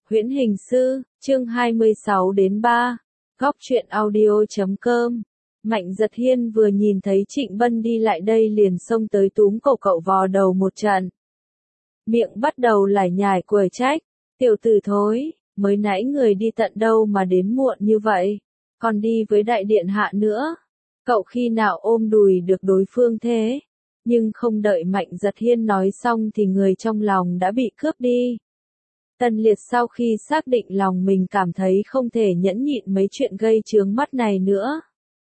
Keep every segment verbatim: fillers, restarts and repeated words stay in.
Huyễn Hình Sư, chương hai mươi sáu đến ba, góc truyện audio chấm com. Mạnh Giật Hiên vừa nhìn thấy Trịnh Bân đi lại đây liền xông tới túm cổ cậu vò đầu một trận. Miệng bắt đầu lải nhải quở trách, tiểu tử thối, mới nãy người đi tận đâu mà đến muộn như vậy, còn đi với đại điện hạ nữa. Cậu khi nào ôm đùi được đối phương thế? Nhưng không đợi Mạnh Giật Hiên nói xong thì người trong lòng đã bị cướp đi. Tần Liệt sau khi xác định lòng mình cảm thấy không thể nhẫn nhịn mấy chuyện gây chướng mắt này nữa.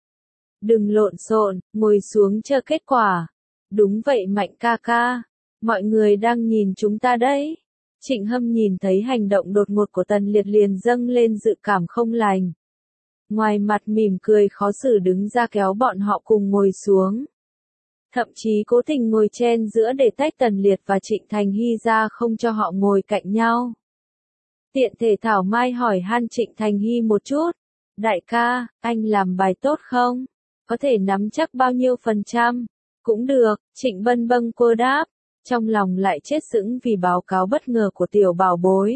Đừng lộn xộn, ngồi xuống chờ kết quả. Đúng vậy Mạnh ca ca, mọi người đang nhìn chúng ta đấy. Trịnh Hâm nhìn thấy hành động đột ngột của Tần Liệt liền dâng lên dự cảm không lành. Ngoài mặt mỉm cười khó xử đứng ra kéo bọn họ cùng ngồi xuống. Thậm chí cố tình ngồi chen giữa để tách Tần Liệt và Trịnh Thành Hy ra không cho họ ngồi cạnh nhau. Tiện thể thảo mai hỏi han Trịnh Thành Hy một chút. Đại ca, anh làm bài tốt không? Có thể nắm chắc bao nhiêu phần trăm? Cũng được, Trịnh Bân bâng quơ đáp. Trong lòng lại chết sững vì báo cáo bất ngờ của tiểu bảo bối.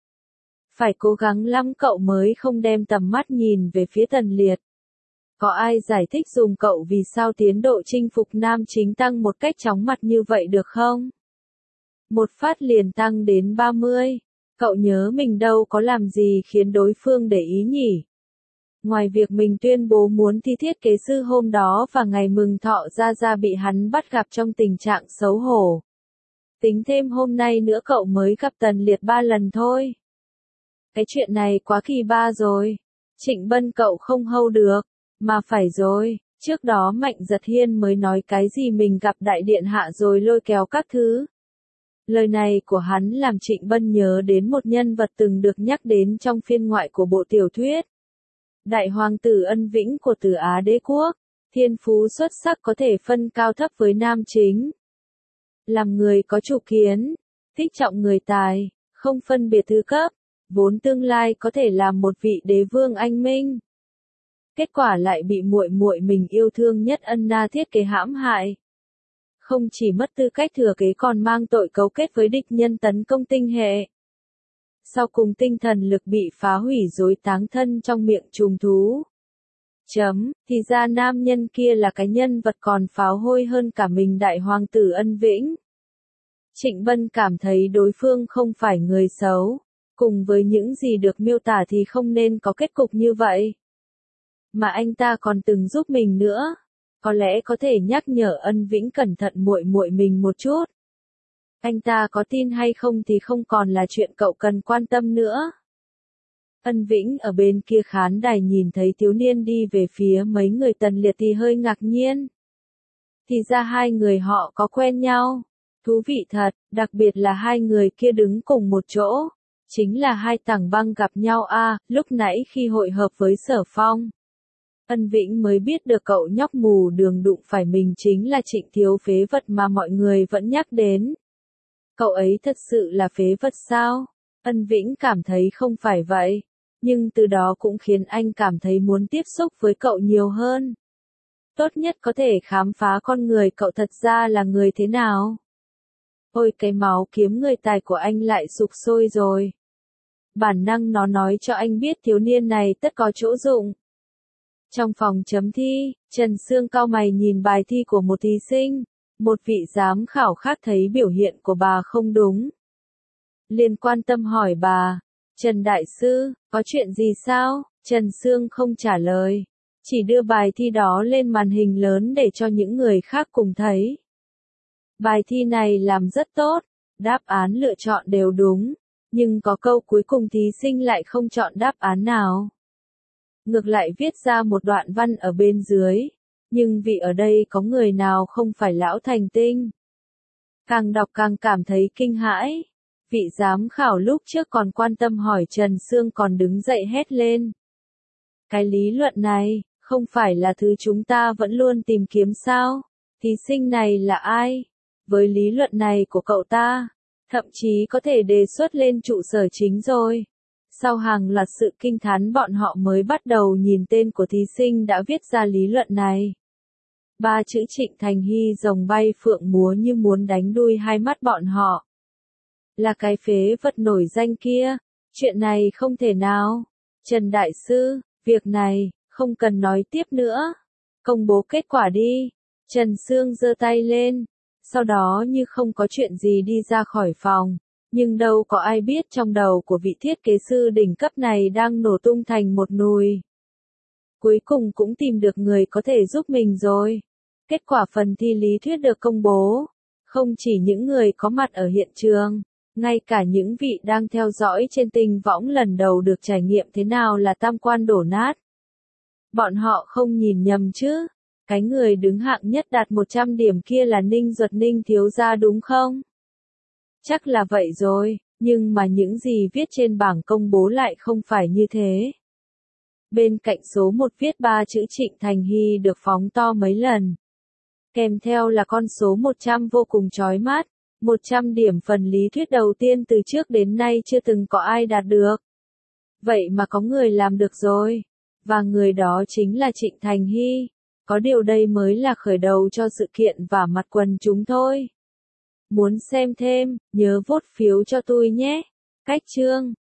Phải cố gắng lắm cậu mới không đem tầm mắt nhìn về phía Tần Liệt. Có ai giải thích dùm cậu vì sao tiến độ chinh phục nam chính tăng một cách chóng mặt như vậy được không? Một phát liền tăng đến ba mươi. Cậu nhớ mình đâu có làm gì khiến đối phương để ý nhỉ? Ngoài việc mình tuyên bố muốn thi thiết kế sư hôm đó và ngày mừng thọ ra ra bị hắn bắt gặp trong tình trạng xấu hổ. Tính thêm hôm nay nữa cậu mới gặp Tần Liệt ba lần thôi. Cái chuyện này quá kỳ ba rồi. Trịnh Bân cậu không hâu được. Mà phải rồi, trước đó Mạnh Giật Hiên mới nói cái gì mình gặp đại điện hạ rồi lôi kéo các thứ. Lời này của hắn làm Trịnh Bân nhớ đến một nhân vật từng được nhắc đến trong phiên ngoại của bộ tiểu thuyết. Đại hoàng tử Ân Vĩnh của Tử Á Đế Quốc, thiên phú xuất sắc có thể phân cao thấp với nam chính. Làm người có chủ kiến, thích trọng người tài, không phân biệt thứ cấp, vốn tương lai có thể làm một vị đế vương anh minh. Kết quả lại bị muội muội mình yêu thương nhất Ân Na thiết kế hãm hại. Không chỉ mất tư cách thừa kế còn mang tội cấu kết với địch nhân tấn công tinh hệ. Sau cùng tinh thần lực bị phá hủy rối táng thân trong miệng trùng thú. Chấm, thì ra nam nhân kia là cái nhân vật còn pháo hôi hơn cả mình đại hoàng tử Ân Vĩnh. Trịnh Bân cảm thấy đối phương không phải người xấu. Cùng với những gì được miêu tả thì không nên có kết cục như vậy. Mà anh ta còn từng giúp mình nữa. Có lẽ có thể nhắc nhở Ân Vĩnh cẩn thận muội muội mình một chút. Anh ta có tin hay không thì không còn là chuyện cậu cần quan tâm nữa. Ân Vĩnh ở bên kia khán đài nhìn thấy thiếu niên đi về phía mấy người Tần Liệt thì hơi ngạc nhiên. Thì ra hai người họ có quen nhau. Thú vị thật, đặc biệt là hai người kia đứng cùng một chỗ. Chính là hai tảng băng gặp nhau a à, lúc nãy khi hội hợp với Sở Phong. Ân Vĩnh mới biết được cậu nhóc mù đường đụng phải mình chính là Trịnh thiếu phế vật mà mọi người vẫn nhắc đến. Cậu ấy thật sự là phế vật sao? Ân Vĩnh cảm thấy không phải vậy. Nhưng từ đó cũng khiến anh cảm thấy muốn tiếp xúc với cậu nhiều hơn. Tốt nhất có thể khám phá con người cậu thật ra là người thế nào. Ôi cái máu kiếm người tài của anh lại sục sôi rồi. Bản năng nó nói cho anh biết thiếu niên này tất có chỗ dụng. Trong phòng chấm thi, Trần Sương cau mày nhìn bài thi của một thí sinh. Một vị giám khảo khác thấy biểu hiện của bà không đúng. Liền quan tâm hỏi bà, Trần Đại Sư, có chuyện gì sao? Trần Sương không trả lời. Chỉ đưa bài thi đó lên màn hình lớn để cho những người khác cùng thấy. Bài thi này làm rất tốt, đáp án lựa chọn đều đúng. Nhưng có câu cuối cùng thí sinh lại không chọn đáp án nào. Ngược lại viết ra một đoạn văn ở bên dưới. Nhưng vì ở đây có người nào không phải lão thành tinh. Càng đọc càng cảm thấy kinh hãi. Vị giám khảo lúc trước còn quan tâm hỏi Trần Sương còn đứng dậy hét lên. Cái lý luận này, không phải là thứ chúng ta vẫn luôn tìm kiếm sao? Thí sinh này là ai? Với lý luận này của cậu ta, thậm chí có thể đề xuất lên trụ sở chính rồi. Sau hàng loạt sự kinh thán bọn họ mới bắt đầu nhìn tên của thí sinh đã viết ra lý luận này. Ba chữ Trịnh Thành Hy rồng bay phượng múa như muốn đánh đuôi hai mắt bọn họ. Là cái phế vật nổi danh kia, Chuyện này không thể nào. Trần Đại Sư, việc này, không cần nói tiếp nữa. Công bố kết quả đi. Trần Sương giơ tay lên. Sau đó như không có chuyện gì đi ra khỏi phòng. Nhưng đâu có ai biết trong đầu của vị thiết kế sư đỉnh cấp này đang nổ tung thành một nùi. Cuối cùng cũng tìm được người có thể giúp mình rồi. Kết quả phần thi lý thuyết được công bố. Không chỉ những người có mặt ở hiện trường, ngay cả những vị đang theo dõi trên tinh võng lần đầu được trải nghiệm thế nào là tam quan đổ nát. Bọn họ không nhìn nhầm chứ. Cái người đứng hạng nhất đạt một trăm điểm kia là Ninh Duật Ninh thiếu gia đúng không? Chắc là vậy rồi, nhưng mà những gì viết trên bảng công bố lại không phải như thế. Bên cạnh số một viết ba chữ Trịnh Thành Hy được phóng to mấy lần. Kèm theo là con số một trăm vô cùng chói mắt. một trăm điểm phần lý thuyết đầu tiên từ trước đến nay chưa từng có ai đạt được. Vậy mà có người làm được rồi. Và người đó chính là Trịnh Thành Hy. Có điều đây mới là khởi đầu cho sự kiện và mặt quần chúng thôi. Muốn xem thêm, nhớ vote phiếu cho tôi nhé. Cách chương